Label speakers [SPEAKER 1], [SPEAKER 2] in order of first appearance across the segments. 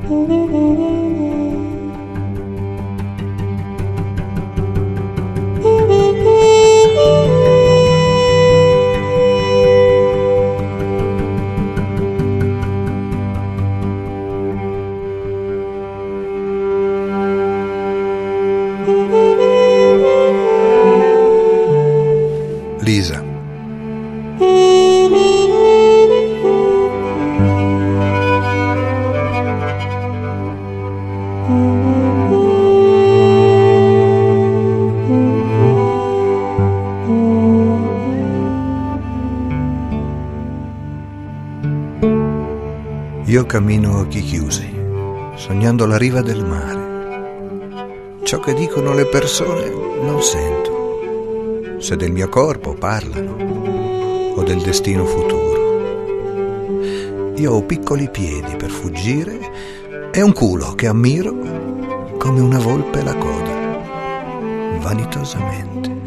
[SPEAKER 1] Lisa. Io cammino a occhi chiusi, sognando la riva del mare. Ciò che dicono le persone non sento. Se del mio corpo parlano o del destino futuro. Io ho piccoli piedi per fuggire e un culo che ammiro come una volpe la coda, vanitosamente.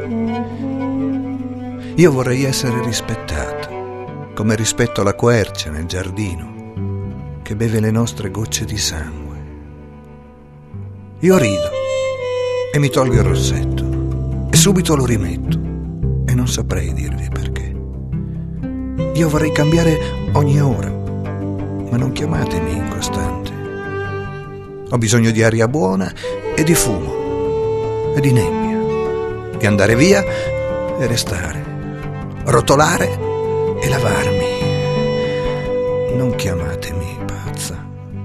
[SPEAKER 1] Io vorrei essere rispettata, come rispetto la quercia nel giardino che beve le nostre gocce di sangue. Io rido e mi tolgo il rossetto e subito lo rimetto e non saprei dirvi perché. Io vorrei cambiare ogni ora, ma non chiamatemi incostante. Ho bisogno di aria buona e di fumo e di nebbia, di andare via e restare, rotolare e lavarmi. Non chiamatemi pazza.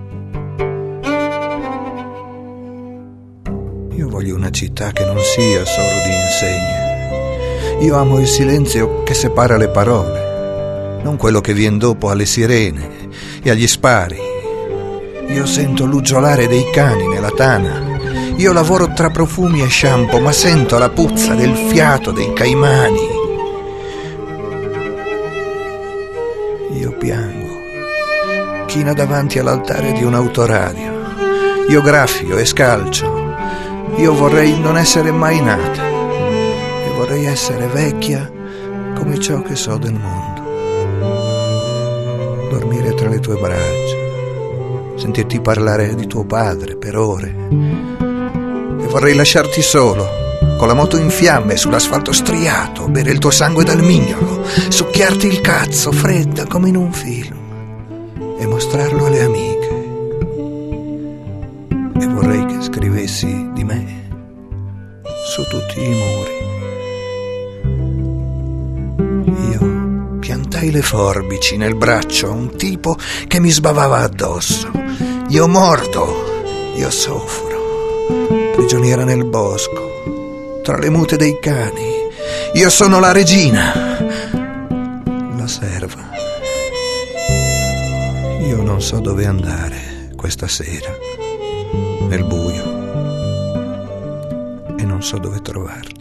[SPEAKER 1] Io voglio una città che non sia solo di insegne. Io amo il silenzio che separa le parole, non quello che vien dopo alle sirene e agli spari. Io sento l'uggiolare dei cani nella tana. Io lavoro tra profumi e shampoo, ma sento la puzza del fiato dei caimani. Io piango, chino davanti all'altare di un autoradio. Io graffio e scalcio. Io vorrei non essere mai nata e vorrei essere vecchia come ciò che so del mondo. Dormire tra le tue braccia, sentirti parlare di tuo padre per ore. E vorrei lasciarti solo, con la moto in fiamme sull'asfalto striato, bere il tuo sangue dal mignolo, succhiarti il cazzo fredda come in un film e mostrarlo alle amiche. E vorrei che scrivessi di me su tutti i muri. Io piantai le forbici nel braccio a un tipo che mi sbavava addosso. Io mordo, io soffro, prigioniera nel bosco, tra le mute dei cani. Io sono la regina, la serva. Io non so dove andare questa sera, nel buio, e non so dove trovarti.